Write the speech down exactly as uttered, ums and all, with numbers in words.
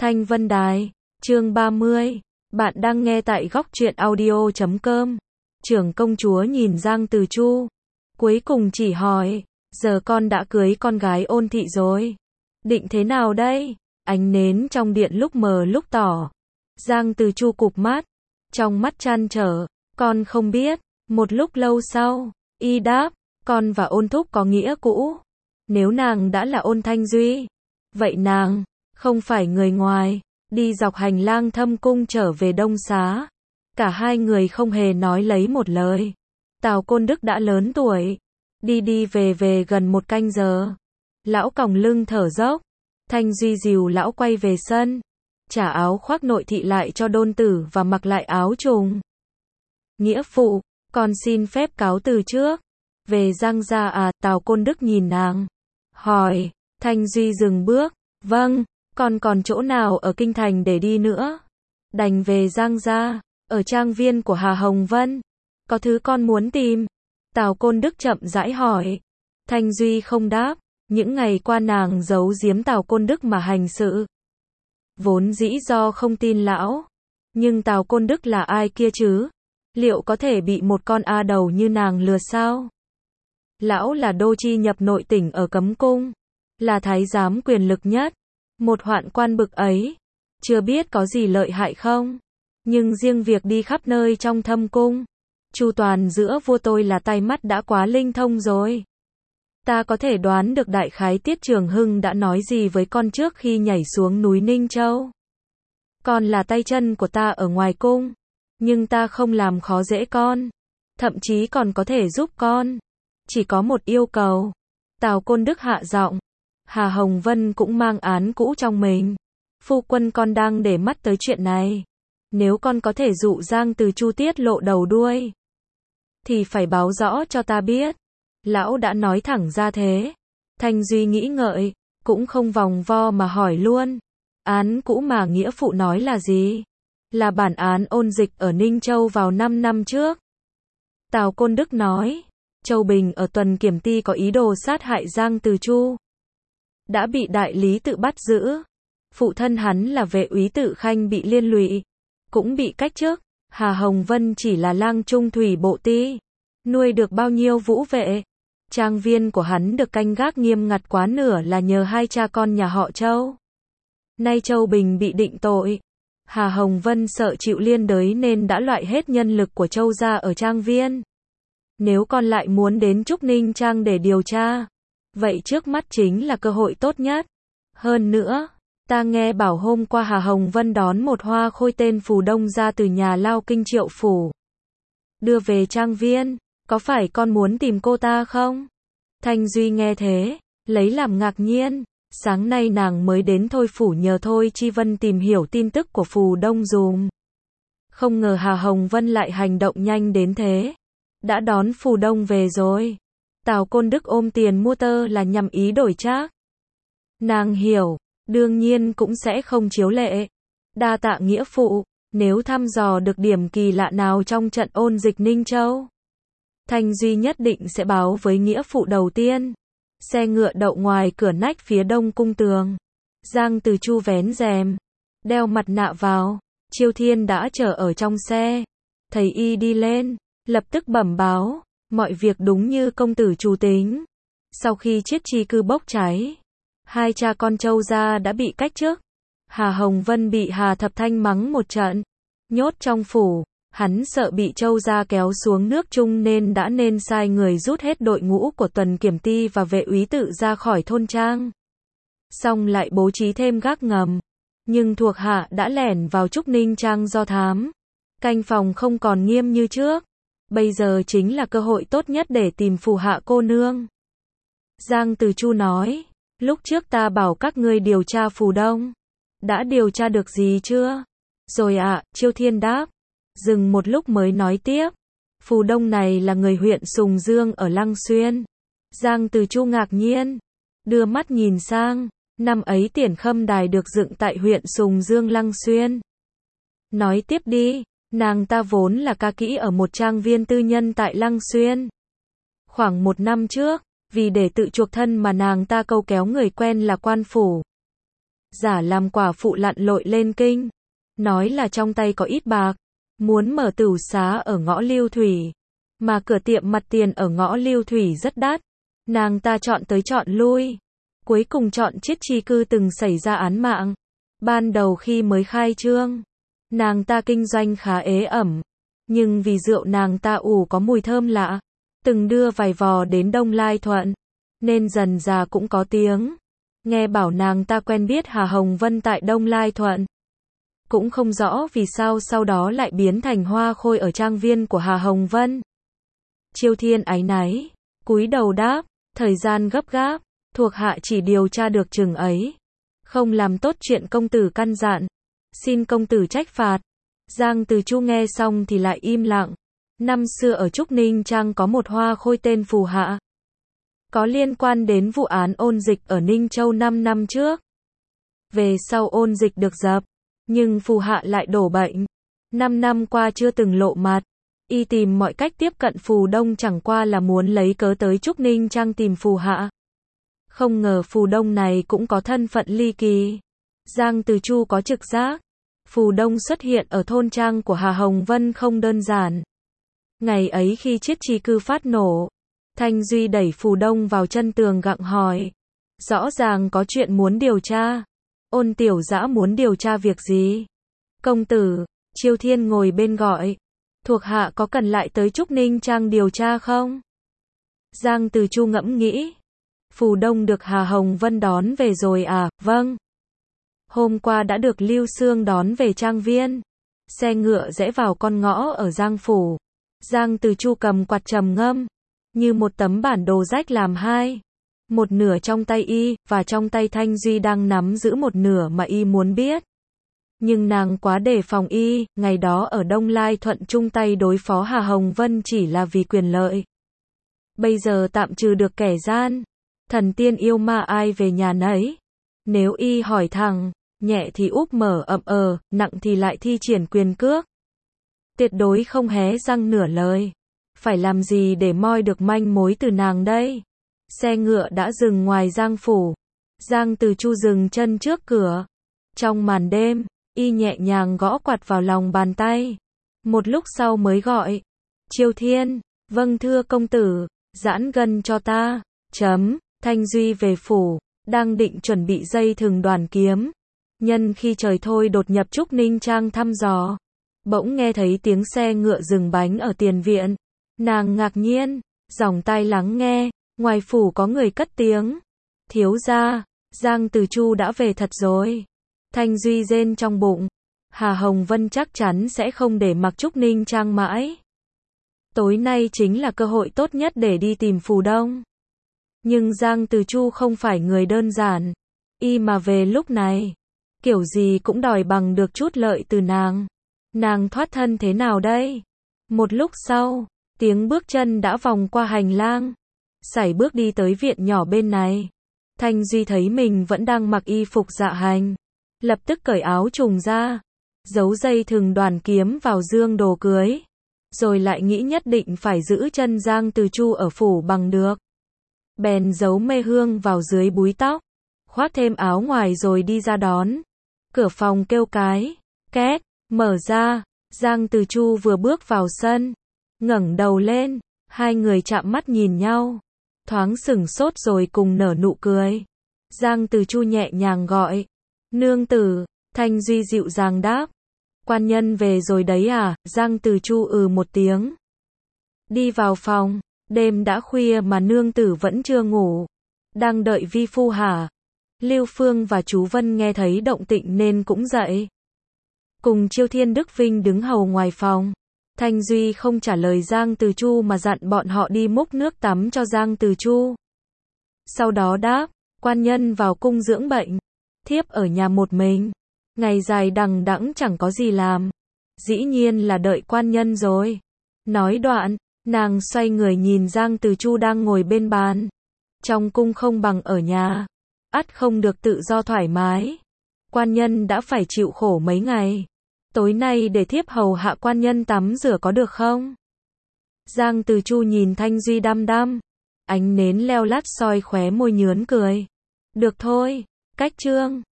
Thanh Vân Đài, chương ba mươi. Bạn đang nghe tại góc truyện audio chấm com. Trưởng công chúa nhìn Giang Từ Chu, cuối cùng chỉ hỏi, giờ con đã cưới con gái Ôn thị rồi, định thế nào đây? Ánh nến trong điện lúc mờ lúc tỏ. Giang Từ Chu cụp mắt, trong mắt trăn trở, con không biết. Một lúc lâu sau, y đáp, con và Ôn thúc có nghĩa cũ. Nếu nàng đã là Ôn Thanh Duy, vậy nàng không phải người ngoài. Đi dọc hành lang thâm cung trở về Đông Xá, cả hai người không hề nói lấy một lời. Tào Côn Đức đã lớn tuổi, đi đi về về gần một canh giờ. Lão còng lưng thở dốc. Thanh Duy dìu lão quay về sân, trả áo khoác nội thị lại cho Đôn Tử và mặc lại áo trùng. Nghĩa phụ, con xin phép cáo từ trước. Về Giang gia à? Tào Côn Đức nhìn nàng, hỏi. Thanh Duy dừng bước. Vâng, con còn chỗ nào ở kinh thành để đi nữa? Đành về Giang gia, ở trang viên của Hà Hồng Vân. Có thứ con muốn tìm? Tào Côn Đức chậm rãi hỏi. Thanh Duy không đáp. Những ngày qua nàng giấu giếm Tào Côn Đức mà hành sự. Vốn dĩ do không tin lão. Nhưng Tào Côn Đức là ai kia chứ? Liệu có thể bị một con a đầu như nàng lừa sao? Lão là đô chi nhập nội tỉnh ở Cấm Cung, là thái giám quyền lực nhất. Một hoạn quan bực ấy, chưa biết có gì lợi hại không? Nhưng riêng việc đi khắp nơi trong thâm cung, chu toàn giữa vua tôi là tay mắt đã quá linh thông rồi. Ta có thể đoán được đại khái Tiết Trường Hưng đã nói gì với con trước khi nhảy xuống núi Ninh Châu. Con là tay chân của ta ở ngoài cung, nhưng ta không làm khó dễ con, thậm chí còn có thể giúp con. Chỉ có một yêu cầu. Tào Côn Đức hạ giọng. Hà Hồng Vân cũng mang án cũ trong mình. Phu quân con đang để mắt tới chuyện này. Nếu con có thể dụ Giang Từ Chu tiết lộ đầu đuôi, thì phải báo rõ cho ta biết. Lão đã nói thẳng ra thế. Thanh Duy nghĩ ngợi, cũng không vòng vo mà hỏi luôn. Án cũ mà nghĩa phụ nói là gì? Là bản án ôn dịch ở Ninh Châu vào năm năm trước. Tào Côn Đức nói. Châu Bình ở Tuần Kiểm Ty có ý đồ sát hại Giang Từ Chu, đã bị đại lý tự bắt giữ. Phụ thân hắn là vệ úy Tự Khanh bị liên lụy, cũng bị cách chức. Hà Hồng Vân chỉ là lang trung thủy bộ ty, nuôi được bao nhiêu vũ vệ. Trang viên của hắn được canh gác nghiêm ngặt quá nửa là nhờ hai cha con nhà họ Châu. Nay Châu Bình bị định tội, Hà Hồng Vân sợ chịu liên đới nên đã loại hết nhân lực của Châu gia ở trang viên. Nếu con lại muốn đến Trúc Ninh Trang để điều tra, vậy trước mắt chính là cơ hội tốt nhất. Hơn nữa, ta nghe bảo hôm qua Hà Hồng Vân đón một hoa khôi tên Phù Đông ra từ nhà lao kinh Triệu phủ, đưa về trang viên. Có phải con muốn tìm cô ta không? Thanh Duy nghe thế, lấy làm ngạc nhiên. Sáng nay nàng mới đến Thôi phủ nhờ Thôi Chi Vân tìm hiểu tin tức của Phù Đông dùm. Không ngờ Hà Hồng Vân lại hành động nhanh đến thế. Đã đón Phù Đông về rồi. Tào Côn Đức ôm tiền mua tơ là nhằm ý đổi trác. Nàng hiểu, đương nhiên cũng sẽ không chiếu lệ. Đa tạ nghĩa phụ, nếu thăm dò được điểm kỳ lạ nào trong trận ôn dịch Ninh Châu, Thanh Duy nhất định sẽ báo với nghĩa phụ đầu tiên. Xe ngựa đậu ngoài cửa nách phía đông cung tường. Giang Từ Chu vén rèm, đeo mặt nạ vào. Chiêu Thiên đã chờ ở trong xe. Thấy y đi lên, lập tức bẩm báo. Mọi việc đúng như công tử chủ tính. Sau khi Chiết Chi cư bốc cháy, hai cha con Châu gia đã bị cách chức. Hà Hồng Vân bị Hà Thập Thanh mắng một trận, nhốt trong phủ. Hắn sợ bị Châu gia kéo xuống nước chung nên đã nên sai người rút hết đội ngũ của Tuần Kiểm Ty và vệ úy Tự ra khỏi thôn trang. Xong lại bố trí thêm gác ngầm. Nhưng thuộc hạ đã lẻn vào Trúc Ninh Trang do thám. Canh phòng không còn nghiêm như trước. Bây giờ chính là cơ hội tốt nhất để tìm Phù hạ cô nương. Giang Từ Chu nói. Lúc trước ta bảo các ngươi điều tra Phù Đông. Đã điều tra được gì chưa? Rồi ạ, à, Chiêu Thiên đáp. Dừng một lúc mới nói tiếp. Phù Đông này là người huyện Sùng Dương ở Lăng Xuyên. Giang Từ Chu ngạc nhiên, đưa mắt nhìn sang. Năm ấy Tiền Khâm Đài được dựng tại huyện Sùng Dương Lăng Xuyên. Nói tiếp đi. Nàng ta vốn là ca kỹ ở một trang viên tư nhân tại Lăng Xuyên. Khoảng một năm trước, vì để tự chuộc thân mà nàng ta câu kéo người quen là quan phủ. giả làm quả phụ lặn lội lên kinh, nói là trong tay có ít bạc, muốn mở tửu xá ở ngõ Lưu Thủy, mà cửa tiệm mặt tiền ở ngõ Lưu Thủy rất đắt, nàng ta chọn tới chọn lui, cuối cùng chọn Chiết Chi Cư từng xảy ra án mạng. Ban đầu khi mới khai trương, nàng ta kinh doanh khá ế ẩm, nhưng vì rượu nàng ta ủ có mùi thơm lạ, từng đưa vài vò đến Đông Lai Thuận, nên dần dà cũng có tiếng. Nghe bảo nàng ta quen biết Hà Hồng Vân tại Đông Lai Thuận. Cũng không rõ vì sao sau đó lại biến thành hoa khôi ở trang viên của Hà Hồng Vân. Chiêu Thiên áy náy, cúi đầu đáp, thời gian gấp gáp, thuộc hạ chỉ điều tra được chừng ấy, không làm tốt chuyện công tử căn dặn, xin công tử trách phạt. Giang Từ Chu nghe xong thì lại im lặng. Năm xưa ở Trúc Ninh Trang có một hoa khôi tên Phù Hạ, có liên quan đến vụ án ôn dịch ở Ninh Châu năm năm trước. Về sau ôn dịch được dập, nhưng Phù Hạ lại đổ bệnh. Năm năm qua chưa từng lộ mặt. Y tìm mọi cách tiếp cận Phù Đông chẳng qua là muốn lấy cớ tới Trúc Ninh Trang tìm Phù Hạ. Không ngờ Phù Đông này cũng có thân phận ly kỳ. Giang Từ Chu có trực giác, Phù Đông xuất hiện ở thôn trang của Hà Hồng Vân không đơn giản. Ngày ấy khi Chiết Chi Cư phát nổ, Thanh Duy đẩy Phù Đông vào chân tường gặng hỏi. Rõ ràng có chuyện muốn điều tra. Ôn Tiểu Dã muốn điều tra việc gì? Công tử, Chiêu Thiên ngồi bên gọi. Thuộc hạ có cần lại tới Trúc Ninh Trang điều tra không? Giang Từ Chu ngẫm nghĩ. Phù Đông được Hà Hồng Vân đón về rồi à? Vâng. Hôm qua đã được Lưu Xương đón về trang viên. Xe ngựa rẽ vào con ngõ ở Giang Phủ. Giang Từ Chu cầm quạt trầm ngâm, như một tấm bản đồ rách làm hai. Một nửa trong tay y, và trong tay Thanh Duy đang nắm giữ một nửa mà y muốn biết. Nhưng nàng quá đề phòng y, ngày đó ở Đông Lai Thuận chung tay đối phó Hà Hồng Vân chỉ là vì quyền lợi. Bây giờ tạm trừ được kẻ gian, thần tiên yêu ma ai về nhà nấy. Nếu y hỏi thẳng, nhẹ thì úp mở ậm ờ, nặng thì lại thi triển quyền cước. Tuyệt đối không hé răng nửa lời. Phải làm gì để moi được manh mối từ nàng đây? Xe ngựa đã dừng ngoài Giang Phủ. Giang Từ Chu dừng chân trước cửa. Trong màn đêm, y nhẹ nhàng gõ quạt vào lòng bàn tay. Một lúc sau mới gọi. Chiêu Thiên, vâng thưa công tử, giãn gân cho ta. Chấm, Thanh Duy về phủ, đang định chuẩn bị dây thừng đoàn kiếm. Nhân khi trời thôi đột nhập Trúc Ninh Trang thăm dò. Bỗng nghe thấy tiếng xe ngựa dừng bánh ở tiền viện. Nàng ngạc nhiên, dòng tai lắng nghe, ngoài phủ có người cất tiếng. Thiếu gia, Giang Từ Chu đã về thật rồi. Thanh Duy rên trong bụng. Hà Hồng Vân chắc chắn sẽ không để mặc Trúc Ninh Trang mãi. Tối nay chính là cơ hội tốt nhất để đi tìm Phù Đông. Nhưng Giang Từ Chu không phải người đơn giản. Y mà về lúc này, kiểu gì cũng đòi bằng được chút lợi từ nàng. Nàng thoát thân thế nào đây? Một lúc sau, tiếng bước chân đã vòng qua hành lang. Sải bước đi tới viện nhỏ bên này. Thanh Duy thấy mình vẫn đang mặc y phục dạ hành. Lập tức cởi áo trùng ra. Giấu dây thừng đoàn kiếm vào dương đồ cưới. Rồi lại nghĩ nhất định phải giữ chân Giang Từ Chu ở phủ bằng được. Bèn giấu mê hương vào dưới búi tóc. Khoác thêm áo ngoài rồi đi ra đón. Cửa phòng kêu cái. Két, mở ra. Giang Từ Chu vừa bước vào sân. Ngẩng đầu lên. Hai người chạm mắt nhìn nhau. Thoáng sửng sốt rồi cùng nở nụ cười. Giang Từ Chu nhẹ nhàng gọi. Nương tử. Thanh Duy dịu dàng đáp. Quan nhân về rồi đấy à? Giang Từ Chu ừ một tiếng. Đi vào phòng. Đêm đã khuya mà nương tử vẫn chưa ngủ. Đang đợi vi phu hả? Lưu Phương và chú Vân nghe thấy động tĩnh nên cũng dậy. Cùng Chiêu Thiên Đức Vinh đứng hầu ngoài phòng. Thanh Duy không trả lời Giang Từ Chu mà dặn bọn họ đi múc nước tắm cho Giang Từ Chu. Sau đó đáp, quan nhân vào cung dưỡng bệnh. Thiếp ở nhà một mình. Ngày dài đằng đẵng chẳng có gì làm. Dĩ nhiên là đợi quan nhân rồi. Nói đoạn, nàng xoay người nhìn Giang Từ Chu đang ngồi bên bàn. Trong cung không bằng ở nhà. Ắt không được tự do thoải mái. Quan nhân đã phải chịu khổ mấy ngày. Tối nay để thiếp hầu hạ quan nhân tắm rửa có được không? Giang Từ Chu nhìn Thanh Duy đăm đăm. Ánh nến leo lắt soi khóe môi nhướn cười. Được thôi, cách trương.